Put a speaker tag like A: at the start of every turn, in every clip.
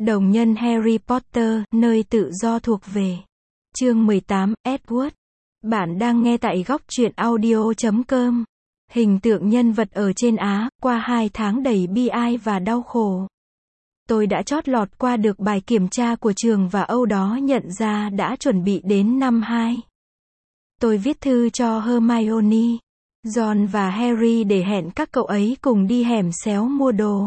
A: Đồng nhân Harry Potter, nơi tự do thuộc về. Chương 18, Edward. Bạn đang nghe tại góc truyện audio.com. Hình tượng nhân vật ở trên Á, qua 2 tháng đầy bi ai và đau khổ. Tôi đã chót lọt qua được bài kiểm tra của trường và Âu đó nhận ra đã chuẩn bị đến năm 2. Tôi viết thư cho Hermione, Ron và Harry để hẹn các cậu ấy cùng đi hẻm xéo mua đồ.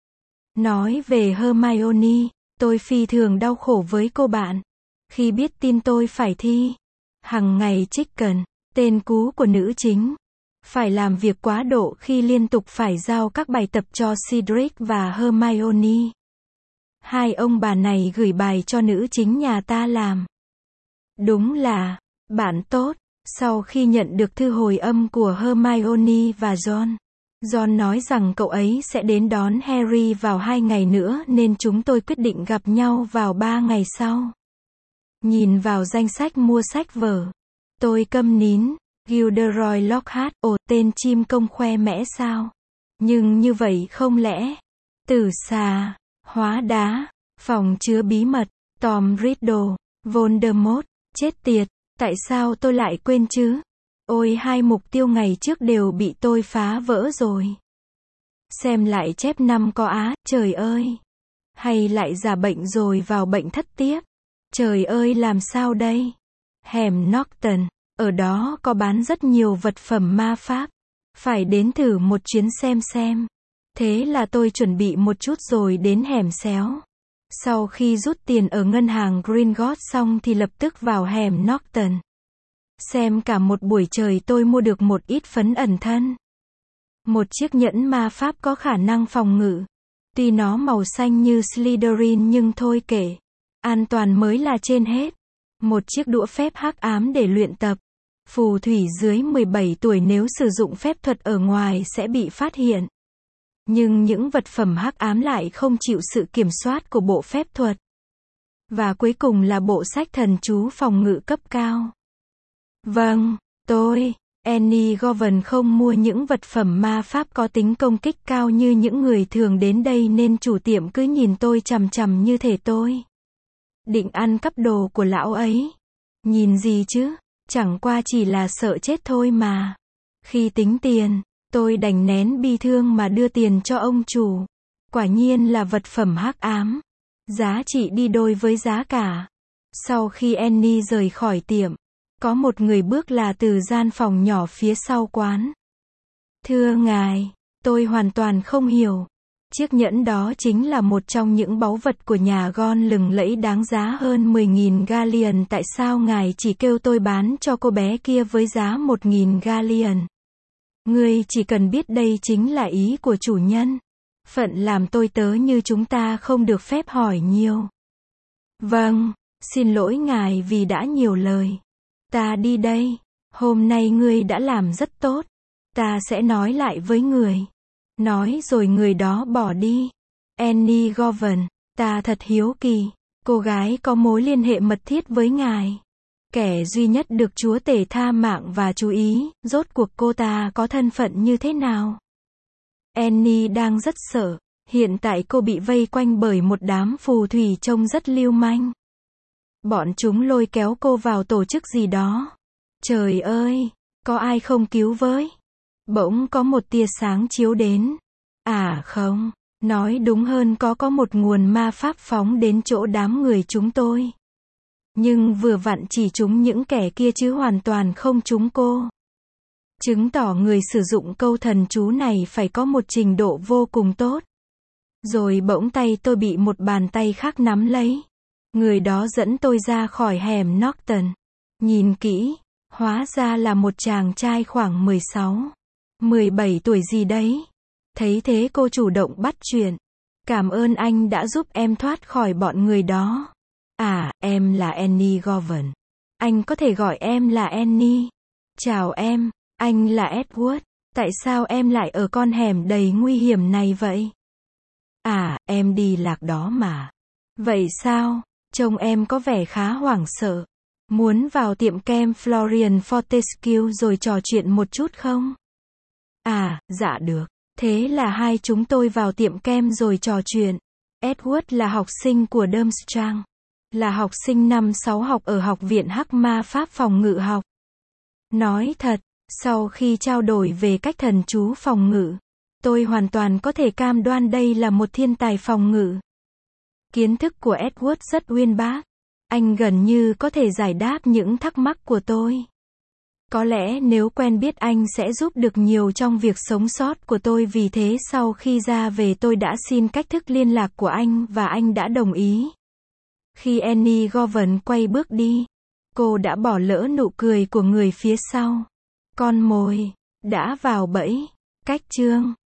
A: Nói về Hermione, tôi phi thường đau khổ với cô bạn. Khi biết tin tôi phải thi hằng ngày Chicken, tên cú của nữ chính, phải làm việc quá độ khi liên tục phải giao các bài tập cho Cedric và Hermione. Hai ông bà này gửi bài cho nữ chính nhà ta làm. Đúng là bạn tốt. Sau khi nhận được thư hồi âm của Hermione và Ron nói rằng cậu ấy sẽ đến đón Harry vào 2 ngày nữa nên chúng tôi quyết định gặp nhau vào 3 ngày sau. Nhìn vào danh sách mua sách vở, tôi câm nín. Gilderoy Lockhart, ồ, tên chim công khoe mẽ sao? Nhưng như vậy không lẽ? Tử xà, hóa đá, phòng chứa bí mật, Tom Riddle, Voldemort, chết tiệt, tại sao tôi lại quên chứ? Ôi, 2 mục tiêu ngày trước đều bị tôi phá vỡ rồi. Xem lại chép năm có Á, trời ơi. Hay lại giả bệnh rồi vào bệnh thất tiếp. Trời ơi, làm sao đây? Hẻm Norton, ở đó có bán rất nhiều vật phẩm ma pháp. Phải đến thử một chuyến xem. Thế là tôi chuẩn bị một chút rồi đến hẻm xéo. Sau khi rút tiền ở ngân hàng Gringotts xong thì lập tức vào hẻm Norton. Xem cả một buổi trời tôi mua được một ít phấn ẩn thân. Một chiếc nhẫn ma pháp có khả năng phòng ngự. Tuy nó màu xanh như Slytherin nhưng thôi kệ. An toàn mới là trên hết. Một chiếc đũa phép hắc ám để luyện tập. Phù thủy dưới 17 tuổi nếu sử dụng phép thuật ở ngoài sẽ bị phát hiện. Nhưng những vật phẩm hắc ám lại không chịu sự kiểm soát của bộ phép thuật. Và cuối cùng là bộ sách thần chú phòng ngự cấp cao. Vâng, tôi, Annie Govan không mua những vật phẩm ma pháp có tính công kích cao như những người thường đến đây nên chủ tiệm cứ nhìn tôi chằm chằm như thể tôi định ăn cắp đồ của lão ấy. Nhìn gì chứ, chẳng qua chỉ là sợ chết thôi mà. Khi tính tiền, tôi đành nén bi thương mà đưa tiền cho ông chủ. Quả nhiên là vật phẩm hắc ám. Giá trị đi đôi với giá cả. Sau khi Annie rời khỏi tiệm, có một người bước là từ gian phòng nhỏ phía sau quán. Thưa ngài, tôi hoàn toàn không hiểu. Chiếc nhẫn đó chính là một trong những báu vật của nhà Gon lừng lẫy đáng giá hơn 10.000 galleon. Tại sao ngài chỉ kêu tôi bán cho cô bé kia với giá 1.000 galleon? Ngươi chỉ cần biết đây chính là ý của chủ nhân. Phận làm tôi tớ như chúng ta không được phép hỏi nhiều. Vâng, xin lỗi ngài vì đã nhiều lời. Ta đi đây. Hôm nay ngươi đã làm rất tốt. Ta sẽ nói lại với người. Nói rồi người đó bỏ đi. Annie Govan, ta thật hiếu kỳ. Cô gái có mối liên hệ mật thiết với ngài. Kẻ duy nhất được chúa tể tha mạng và chú ý, rốt cuộc cô ta có thân phận như thế nào? Annie đang rất sợ. Hiện tại cô bị vây quanh bởi một đám phù thủy trông rất lưu manh. Bọn chúng lôi kéo cô vào tổ chức gì đó. Trời ơi, có ai không cứu với? Bỗng có một tia sáng chiếu đến. À không, nói đúng hơn có một nguồn ma pháp phóng đến chỗ đám người chúng tôi. Nhưng vừa vặn chỉ trúng những kẻ kia chứ hoàn toàn không trúng cô. Chứng tỏ người sử dụng câu thần chú này phải có một trình độ vô cùng tốt. Rồi bỗng tay tôi bị một bàn tay khác nắm lấy. Người đó dẫn tôi ra khỏi hẻm Norton. Nhìn kỹ, hóa ra là một chàng trai khoảng 16, 17 tuổi gì đấy. Thấy thế cô chủ động bắt chuyện. Cảm ơn anh đã giúp em thoát khỏi bọn người đó. À, em là Annie Govan. Anh có thể gọi em là Annie. Chào em, anh là Edward. Tại sao em lại ở con hẻm đầy nguy hiểm này vậy? À, em đi lạc đó mà. Vậy sao? Trông em có vẻ khá hoảng sợ. Muốn vào tiệm kem Florian Fortescue rồi trò chuyện một chút không? À, dạ được. Thế là hai chúng tôi vào tiệm kem rồi trò chuyện. Edward là học sinh của Durmstrang. Là học sinh năm 6 học ở Học viện Hắc Ma Pháp phòng ngự học. Nói thật, sau khi trao đổi về cách thần chú phòng ngự, tôi hoàn toàn có thể cam đoan đây là một thiên tài phòng ngự. Kiến thức của Edward rất uyên bác. Anh gần như có thể giải đáp những thắc mắc của tôi. Có lẽ nếu quen biết anh sẽ giúp được nhiều trong việc sống sót của tôi, vì thế sau khi ra về tôi đã xin cách thức liên lạc của anh và anh đã đồng ý. Khi Annie Govan quay bước đi, cô đã bỏ lỡ nụ cười của người phía sau. Con mồi đã vào bẫy. Cách chương